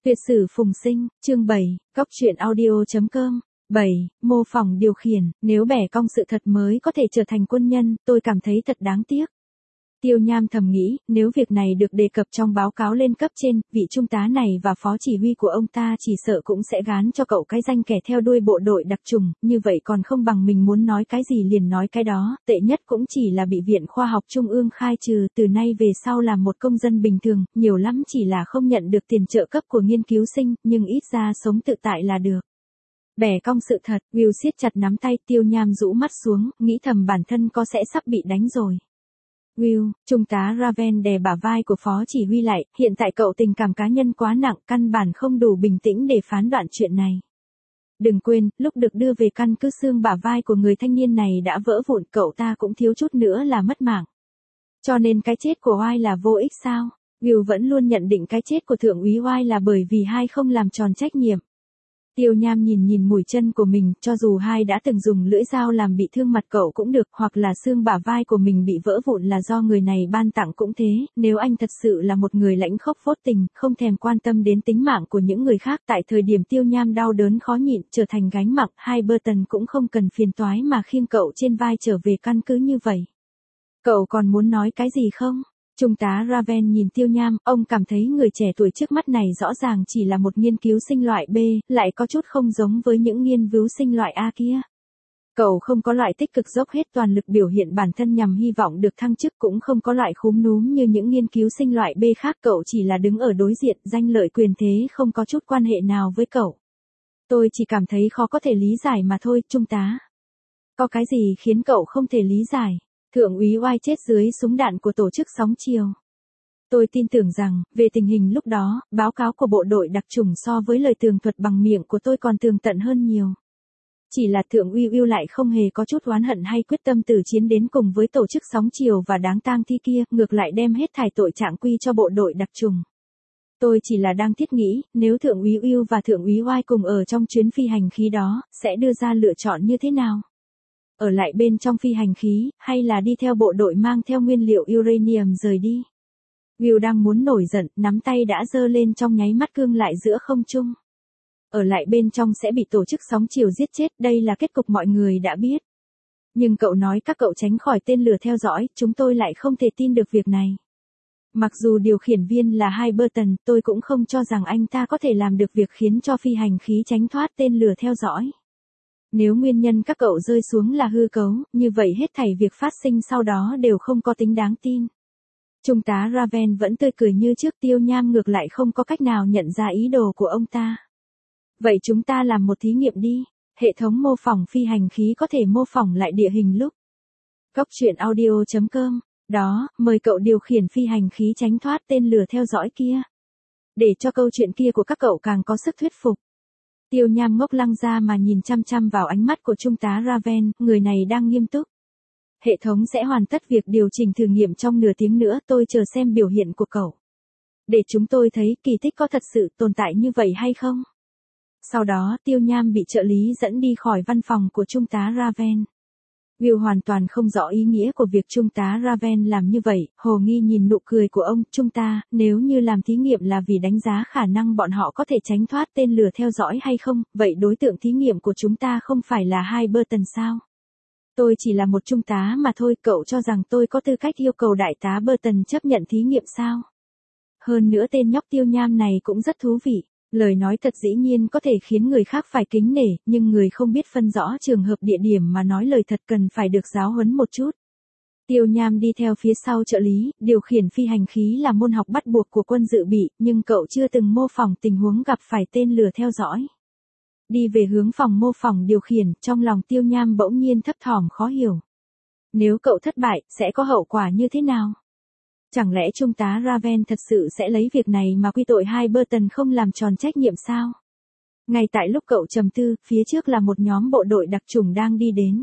Tuyệt sử phùng sinh, chương 7, góc truyện audio.com. 7. Mô phỏng điều khiển, nếu bẻ cong sự thật mới có thể trở thành quân nhân, tôi cảm thấy thật đáng tiếc. Tiêu Nham thầm nghĩ, nếu việc này được đề cập trong báo cáo lên cấp trên, vị trung tá này và phó chỉ huy của ông ta chỉ sợ cũng sẽ gán cho cậu cái danh kẻ theo đuôi bộ đội đặc trùng, như vậy còn không bằng mình muốn nói cái gì liền nói cái đó, tệ nhất cũng chỉ là bị Viện Khoa học Trung ương khai trừ, từ nay về sau là một công dân bình thường, nhiều lắm chỉ là không nhận được tiền trợ cấp của nghiên cứu sinh, nhưng ít ra sống tự tại là được. Bẻ cong sự thật, Will siết chặt nắm tay, Tiêu Nham rũ mắt xuống, nghĩ thầm bản thân có sẽ sắp bị đánh rồi. Will, trung tá Raven đè bả vai của phó chỉ huy lại, hiện tại cậu tình cảm cá nhân quá nặng, căn bản không đủ bình tĩnh để phán đoạn chuyện này. Đừng quên, lúc được đưa về căn cứ xương bả vai của người thanh niên này đã vỡ vụn, cậu ta cũng thiếu chút nữa là mất mạng. Cho nên cái chết của Oai là vô ích sao? Will vẫn luôn nhận định cái chết của thượng úy Oai là bởi vì hai không làm tròn trách nhiệm. Tiêu Nham nhìn mũi chân của mình, cho dù hai đã từng dùng lưỡi dao làm bị thương mặt cậu cũng được, hoặc là xương bả vai của mình bị vỡ vụn là do người này ban tặng cũng thế, nếu anh thật sự là một người lãnh khốc vô tình, không thèm quan tâm đến tính mạng của những người khác, tại thời điểm Tiêu Nham đau đớn khó nhịn, trở thành gánh nặng, Hyberton cũng không cần phiền toái mà khiêng cậu trên vai trở về căn cứ như vậy. Cậu còn muốn nói cái gì không? Trung tá Raven nhìn Tiêu Nham, ông cảm thấy người trẻ tuổi trước mắt này rõ ràng chỉ là một nghiên cứu sinh loại B, lại có chút không giống với những nghiên cứu sinh loại A kia. Cậu không có loại tích cực dốc hết toàn lực biểu hiện bản thân nhằm hy vọng được thăng chức, cũng không có loại khúm núm như những nghiên cứu sinh loại B khác, cậu chỉ là đứng ở đối diện, danh lợi quyền thế không có chút quan hệ nào với cậu. Tôi chỉ cảm thấy khó có thể lý giải mà thôi, trung tá. Có cái gì khiến cậu không thể lý giải? Thượng úy Oai chết dưới súng đạn của tổ chức Sóng Chiều. Tôi tin tưởng rằng, về tình hình lúc đó, báo cáo của bộ đội đặc chủng so với lời tường thuật bằng miệng của tôi còn tường tận hơn nhiều. Chỉ là thượng úy Will lại không hề có chút oán hận hay quyết tâm tử chiến đến cùng với tổ chức Sóng Chiều và đáng tang thi kia, ngược lại đem hết thải tội trạng quy cho bộ đội đặc chủng. Tôi chỉ là đang thiết nghĩ, nếu thượng úy Will và thượng úy Oai cùng ở trong chuyến phi hành khí đó, sẽ đưa ra lựa chọn như thế nào? Ở lại bên trong phi hành khí, hay là đi theo bộ đội mang theo nguyên liệu uranium rời đi? Will đang muốn nổi giận, nắm tay đã giơ lên trong nháy mắt cương lại giữa không trung. Ở lại bên trong sẽ bị tổ chức Sóng Chiều giết chết, đây là kết cục mọi người đã biết. Nhưng cậu nói các cậu tránh khỏi tên lửa theo dõi, chúng tôi lại không thể tin được việc này. Mặc dù điều khiển viên là Hyberton, tôi cũng không cho rằng anh ta có thể làm được việc khiến cho phi hành khí tránh thoát tên lửa theo dõi. Nếu nguyên nhân các cậu rơi xuống là hư cấu, như vậy hết thảy việc phát sinh sau đó đều không có tính đáng tin. Trung tá Raven vẫn tươi cười như trước, Tiêu Nham ngược lại không có cách nào nhận ra ý đồ của ông ta. Vậy chúng ta làm một thí nghiệm đi. Hệ thống mô phỏng phi hành khí có thể mô phỏng lại địa hình lúc. Góc truyện audio.com. Đó, mời cậu điều khiển phi hành khí tránh thoát tên lửa theo dõi kia. Để cho câu chuyện kia của các cậu càng có sức thuyết phục. Tiêu Nham ngốc lăng ra mà nhìn chăm chăm vào ánh mắt của trung tá Raven, người này đang nghiêm túc. Hệ thống sẽ hoàn tất việc điều chỉnh thử nghiệm trong nửa tiếng nữa, tôi chờ xem biểu hiện của cậu. Để chúng tôi thấy kỳ tích có thật sự tồn tại như vậy hay không. Sau đó Tiêu Nham bị trợ lý dẫn đi khỏi văn phòng của trung tá Raven. Will hoàn toàn không rõ ý nghĩa của việc trung tá Raven làm như vậy, hồ nghi nhìn nụ cười của ông, trung tá, nếu như làm thí nghiệm là vì đánh giá khả năng bọn họ có thể tránh thoát tên lửa theo dõi hay không, vậy đối tượng thí nghiệm của chúng ta không phải là Hyberton sao? Tôi chỉ là một trung tá mà thôi, cậu cho rằng tôi có tư cách yêu cầu đại tá Burton chấp nhận thí nghiệm sao? Hơn nữa tên nhóc Tiêu Nham này cũng rất thú vị. Lời nói thật dĩ nhiên có thể khiến người khác phải kính nể, nhưng người không biết phân rõ trường hợp địa điểm mà nói lời thật cần phải được giáo huấn một chút. Tiêu Nham đi theo phía sau trợ lý, điều khiển phi hành khí là môn học bắt buộc của quân dự bị, nhưng cậu chưa từng mô phỏng tình huống gặp phải tên lửa theo dõi. Đi về hướng phòng mô phỏng điều khiển, trong lòng Tiêu Nham bỗng nhiên thấp thỏm khó hiểu. Nếu cậu thất bại, sẽ có hậu quả như thế nào? Chẳng lẽ trung tá Raven thật sự sẽ lấy việc này mà quy tội Hyberton không làm tròn trách nhiệm sao? Ngay tại lúc cậu trầm tư, phía trước là một nhóm bộ đội đặc chủng đang đi đến.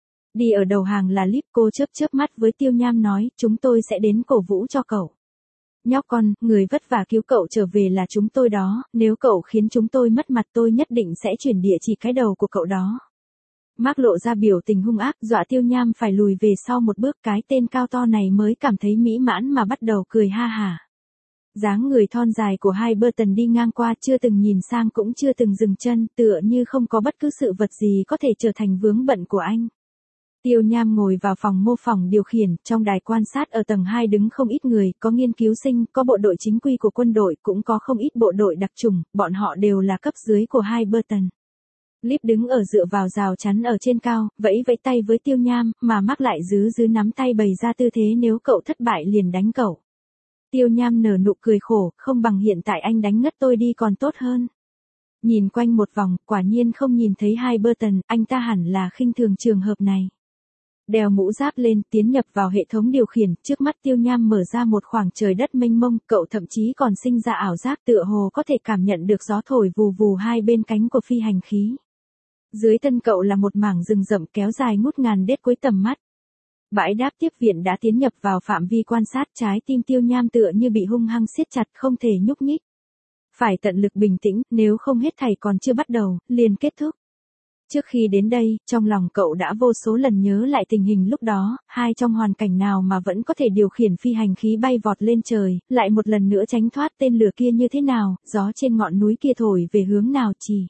Đi ở đầu hàng là Lip, cô chớp mắt với Tiêu Nham nói, chúng tôi sẽ đến cổ vũ cho cậu. Nhóc con, người vất vả cứu cậu trở về là chúng tôi đó, nếu cậu khiến chúng tôi mất mặt tôi nhất định sẽ chuyển địa chỉ cái đầu của cậu đó. Mark lộ ra biểu tình hung ác, dọa Tiêu Nham phải lùi về sau một bước, cái tên cao to này mới cảm thấy mỹ mãn mà bắt đầu cười ha hả. Dáng người thon dài của Hiberton đi ngang qua chưa từng nhìn sang cũng chưa từng dừng chân, tựa như không có bất cứ sự vật gì có thể trở thành vướng bận của anh. Tiêu Nham ngồi vào phòng mô phỏng điều khiển, trong đài quan sát ở tầng 2 đứng không ít người, có nghiên cứu sinh, có bộ đội chính quy của quân đội, cũng có không ít bộ đội đặc chủng, bọn họ đều là cấp dưới của Hiberton. Lip đứng ở dựa vào rào chắn ở trên cao, vẫy vẫy tay với Tiêu Nham, mà Mark lại giữ nắm tay bày ra tư thế nếu cậu thất bại liền đánh cậu. Tiêu Nham nở nụ cười khổ, không bằng hiện tại anh đánh ngất tôi đi còn tốt hơn. Nhìn quanh một vòng, quả nhiên không nhìn thấy Hiberton, anh ta hẳn là khinh thường trường hợp này. Đeo mũ giáp lên, tiến nhập vào hệ thống điều khiển, trước mắt Tiêu Nham mở ra một khoảng trời đất mênh mông, cậu thậm chí còn sinh ra ảo giác tựa hồ có thể cảm nhận được gió thổi vù vù hai bên cánh của phi hành khí. Dưới thân cậu là một mảng rừng rậm kéo dài ngút ngàn đết cuối tầm mắt. Bãi đáp tiếp viện đã tiến nhập vào phạm vi quan sát, trái tim Tiêu Nham tựa như bị hung hăng siết chặt không thể nhúc nhích. Phải tận lực bình tĩnh, nếu không hết thảy còn chưa bắt đầu, liền kết thúc. Trước khi đến đây, trong lòng cậu đã vô số lần nhớ lại tình hình lúc đó, trong hoàn cảnh nào mà vẫn có thể điều khiển phi hành khí bay vọt lên trời, lại một lần nữa tránh thoát tên lửa kia như thế nào, gió trên ngọn núi kia thổi về hướng nào chỉ.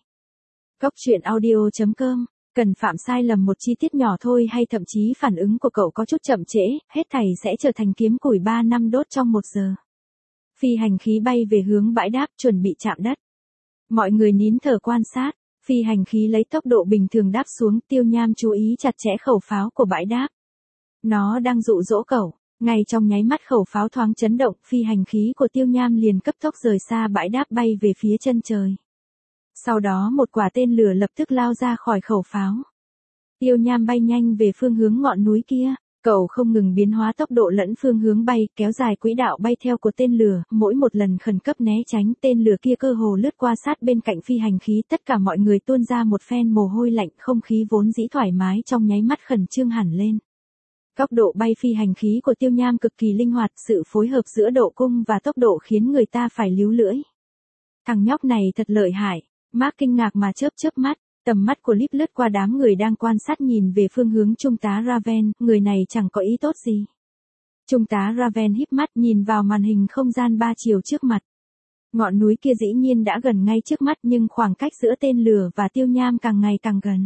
Goctruyện.audio.com. Cần phạm sai lầm một chi tiết nhỏ thôi hay thậm chí phản ứng của cậu có chút chậm trễ, hết thảy sẽ trở thành kiếm củi 3 năm đốt trong 1 giờ. Phi hành khí bay về hướng bãi đáp chuẩn bị chạm đất. Mọi người nín thở quan sát, phi hành khí lấy tốc độ bình thường đáp xuống, Tiêu Nham chú ý chặt chẽ khẩu pháo của bãi đáp. Nó đang dụ dỗ cậu, ngay trong nháy mắt khẩu pháo thoáng chấn động, phi hành khí của Tiêu Nham liền cấp tốc rời xa bãi đáp bay về phía chân trời. Sau đó một quả tên lửa lập tức lao ra khỏi khẩu pháo. Tiêu Nham bay nhanh về phương hướng ngọn núi kia, cậu không ngừng biến hóa tốc độ lẫn phương hướng bay, kéo dài quỹ đạo bay theo của tên lửa, mỗi một lần khẩn cấp né tránh tên lửa kia cơ hồ lướt qua sát bên cạnh phi hành khí, tất cả mọi người tuôn ra một phen mồ hôi lạnh, không khí vốn dĩ thoải mái trong nháy mắt khẩn trương hẳn lên. Góc độ bay phi hành khí của Tiêu Nham cực kỳ linh hoạt, sự phối hợp giữa độ cung và tốc độ khiến người ta phải líu lưỡi. Thằng nhóc này thật lợi hại. Mark kinh ngạc mà chớp mắt, tầm mắt của Lip lướt qua đám người đang quan sát nhìn về phương hướng Trung tá Raven, người này chẳng có ý tốt gì. Trung tá Raven híp mắt nhìn vào màn hình không gian 3 chiều trước mặt. Ngọn núi kia dĩ nhiên đã gần ngay trước mắt nhưng khoảng cách giữa tên lửa và Tiêu Nham càng ngày càng gần.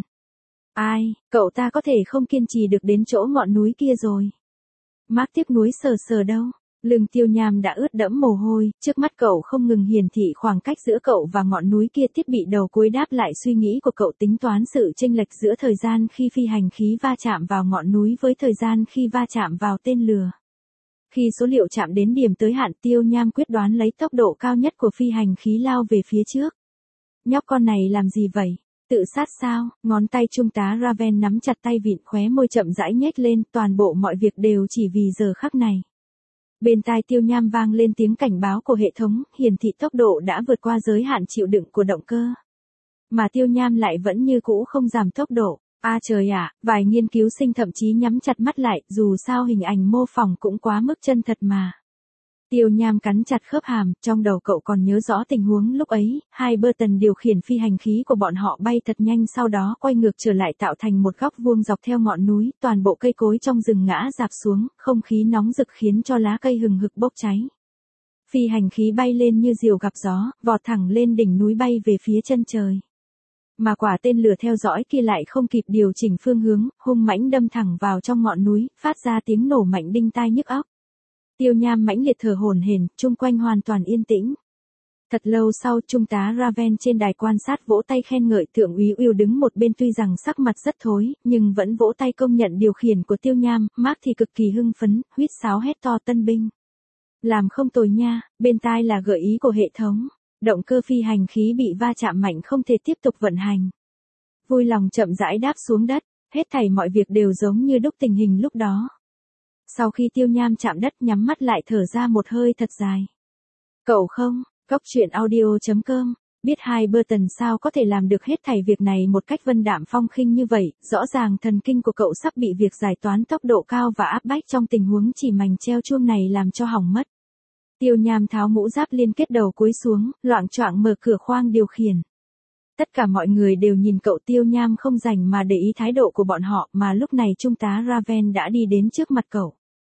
Cậu ta có thể không kiên trì được đến chỗ ngọn núi kia rồi. Mark tiếc nuối sờ đâu. Lưng Tiêu Nham đã ướt đẫm mồ hôi, trước mắt cậu không ngừng hiển thị khoảng cách giữa cậu và ngọn núi kia, thiết bị đầu cuối đáp lại suy nghĩ của cậu, tính toán sự chênh lệch giữa thời gian khi phi hành khí va chạm vào ngọn núi với thời gian khi va chạm vào tên lửa. Khi số liệu chạm đến điểm tới hạn, Tiêu Nham quyết đoán lấy tốc độ cao nhất của phi hành khí lao về phía trước. Nhóc con này làm gì vậy? Tự sát sao? Ngón tay Trung tá Raven nắm chặt tay vịn, khóe môi chậm rãi nhếch lên, toàn bộ mọi việc đều chỉ vì giờ khắc này. Bên tai Tiêu Nham vang lên tiếng cảnh báo của hệ thống, hiển thị tốc độ đã vượt qua giới hạn chịu đựng của động cơ. Mà Tiêu Nham lại vẫn như cũ không giảm tốc độ. Trời ạ, vài nghiên cứu sinh thậm chí nhắm chặt mắt lại, dù sao hình ảnh mô phỏng cũng quá mức chân thật mà. Tiêu Nham cắn chặt khớp hàm, trong đầu cậu còn nhớ rõ tình huống lúc ấy, Hiberton điều khiển phi hành khí của bọn họ bay thật nhanh, sau đó quay ngược trở lại tạo thành một góc vuông dọc theo ngọn núi, toàn bộ cây cối trong rừng ngã rạp xuống, không khí nóng rực khiến cho lá cây hừng hực bốc cháy. Phi hành khí bay lên như diều gặp gió, vọt thẳng lên đỉnh núi bay về phía chân trời. Mà quả tên lửa theo dõi kia lại không kịp điều chỉnh phương hướng, hung mãnh đâm thẳng vào trong ngọn núi, phát ra tiếng nổ mạnh đinh tai nhức óc. Tiêu Nham mãnh liệt thở hổn hển, chung quanh hoàn toàn yên tĩnh. Thật lâu sau, Trung tá Raven trên đài quan sát vỗ tay khen ngợi, Thượng úy Will đứng một bên tuy rằng sắc mặt rất thối, nhưng vẫn vỗ tay công nhận điều khiển của Tiêu Nham. Mark thì cực kỳ hưng phấn, huýt sáo hét to tân binh. Làm không tồi nha, bên tai là gợi ý của hệ thống. Động cơ phi hành khí bị va chạm mạnh không thể tiếp tục vận hành. Vui lòng chậm rãi đáp xuống đất, hết thảy mọi việc đều giống như đúc tình hình lúc đó. Sau khi Tiêu Nham chạm đất, nhắm mắt lại thở ra một hơi thật dài. Cậu không, Goctruyện.audio.com, biết Hiberton sao có thể làm được hết thảy việc này một cách vân đạm phong khinh như vậy, rõ ràng thần kinh của cậu sắp bị việc giải toán tốc độ cao và áp bách trong tình huống chỉ mành treo chuông này làm cho hỏng mất. Tiêu Nham tháo mũ giáp liên kết đầu cúi xuống, loạng choạng mở cửa khoang điều khiển. Tất cả mọi người đều nhìn cậu, Tiêu Nham không rảnh mà để ý thái độ của bọn họ, mà lúc này Trung tá Raven đã đi đến trước mặt cậu.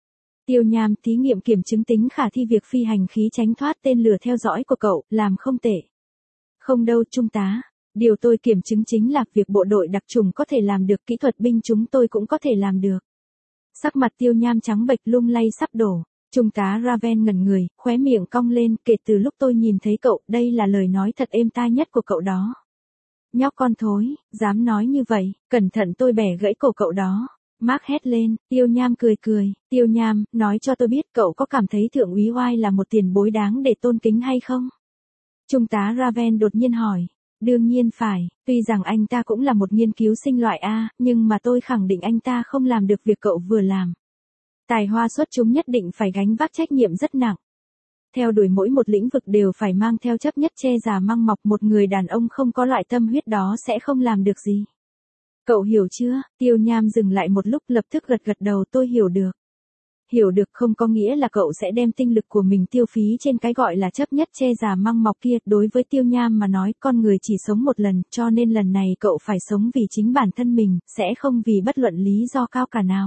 Tiêu Nham, thí nghiệm kiểm chứng tính khả thi việc phi hành khí tránh thoát tên lửa theo dõi của cậu, làm không tệ. Không đâu Trung tá. Điều tôi kiểm chứng chính là việc bộ đội đặc trùng có thể làm được, kỹ thuật binh chúng tôi cũng có thể làm được. Sắc mặt Tiêu Nham trắng bệch lung lay sắp đổ. Trung tá Raven ngẩn người, khóe miệng cong lên, kể từ lúc tôi nhìn thấy cậu, đây là lời nói thật êm tai nhất của cậu đó. Nhóc con thối, dám nói như vậy, cẩn thận tôi bẻ gãy cổ cậu đó. Mark hét lên, Tiêu Nham cười cười, Tiêu Nham, nói cho tôi biết cậu có cảm thấy thượng úy White là một tiền bối đáng để tôn kính hay không? Trung tá Raven đột nhiên hỏi. Đương nhiên phải, tuy rằng anh ta cũng là một nghiên cứu sinh loại A, nhưng mà tôi khẳng định anh ta không làm được việc cậu vừa làm. Tài hoa xuất chúng nhất định phải gánh vác trách nhiệm rất nặng. Theo đuổi mỗi một lĩnh vực đều phải mang theo chấp nhất che già măng mọc, một người đàn ông không có loại tâm huyết đó sẽ không làm được gì. Cậu hiểu chưa? Tiêu Nham dừng lại một lúc lập tức gật gật đầu, tôi hiểu được. Hiểu được không có nghĩa là cậu sẽ đem tinh lực của mình tiêu phí trên cái gọi là chấp nhất che già măng mọc kia. Đối với Tiêu Nham mà nói, con người chỉ sống một lần, cho nên lần này cậu phải sống vì chính bản thân mình, sẽ không vì bất luận lý do cao cả nào.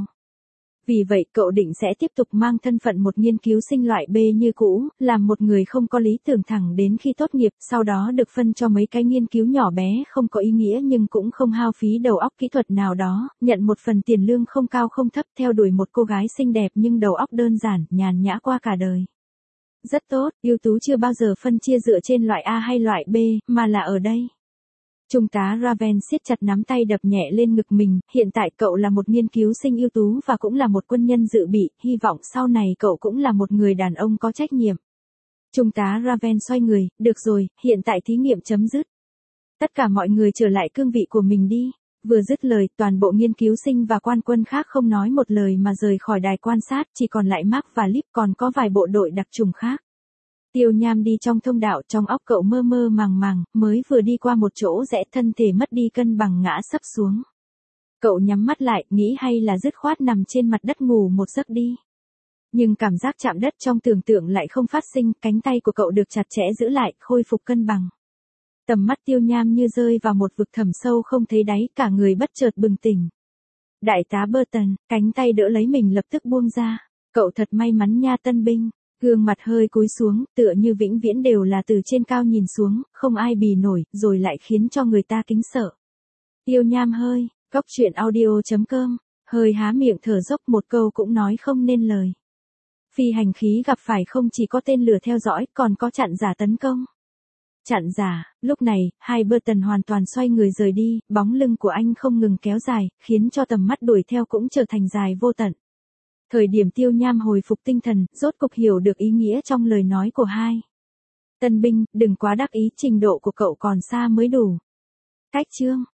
Vì vậy cậu định sẽ tiếp tục mang thân phận một nghiên cứu sinh loại B như cũ, làm một người không có lý tưởng thẳng đến khi tốt nghiệp, sau đó được phân cho mấy cái nghiên cứu nhỏ bé không có ý nghĩa nhưng cũng không hao phí đầu óc kỹ thuật nào đó, nhận một phần tiền lương không cao không thấp, theo đuổi một cô gái xinh đẹp nhưng đầu óc đơn giản, nhàn nhã qua cả đời. Rất tốt, ưu tú chưa bao giờ phân chia dựa trên loại A hay loại B, mà là ở đây. Trung tá Raven siết chặt nắm tay đập nhẹ lên ngực mình, hiện tại cậu là một nghiên cứu sinh ưu tú và cũng là một quân nhân dự bị, hy vọng sau này cậu cũng là một người đàn ông có trách nhiệm. Trung tá Raven xoay người, được rồi, hiện tại thí nghiệm chấm dứt. Tất cả mọi người trở lại cương vị của mình đi. Vừa dứt lời, toàn bộ nghiên cứu sinh và quan quân khác không nói một lời mà rời khỏi đài quan sát, chỉ còn lại Mark và Lip, còn có vài bộ đội đặc trùng khác. Tiêu Nham đi trong thông đạo, trong óc cậu mơ mơ màng màng, mới vừa đi qua một chỗ rẽ thân thể mất đi cân bằng ngã sấp xuống. Cậu nhắm mắt lại, nghĩ hay là dứt khoát nằm trên mặt đất ngủ một giấc đi. Nhưng cảm giác chạm đất trong tưởng tượng lại không phát sinh, cánh tay của cậu được chặt chẽ giữ lại, khôi phục cân bằng. Tầm mắt Tiêu Nham như rơi vào một vực thẳm sâu không thấy đáy, cả người bất chợt bừng tỉnh. Đại tá Burton, cánh tay đỡ lấy mình lập tức buông ra. Cậu thật may mắn nha tân binh. Gương mặt hơi cúi xuống, tựa như vĩnh viễn đều là từ trên cao nhìn xuống, không ai bì nổi, rồi lại khiến cho người ta kính sợ. Tiêu Nham hơi, cóc truyện audio.com, hơi há miệng thở dốc một câu cũng nói không nên lời. Phi hành khí gặp phải không chỉ có tên lửa theo dõi, còn có chặn giả tấn công. Chặn giả, lúc này, hai Burton hoàn toàn xoay người rời đi, bóng lưng của anh không ngừng kéo dài, khiến cho tầm mắt đuổi theo cũng trở thành dài vô tận. Thời điểm Tiêu Nham hồi phục tinh thần, rốt cục hiểu được ý nghĩa trong lời nói của hai. Tân binh, đừng quá đắc ý, trình độ của cậu còn xa mới đủ. Cách chương.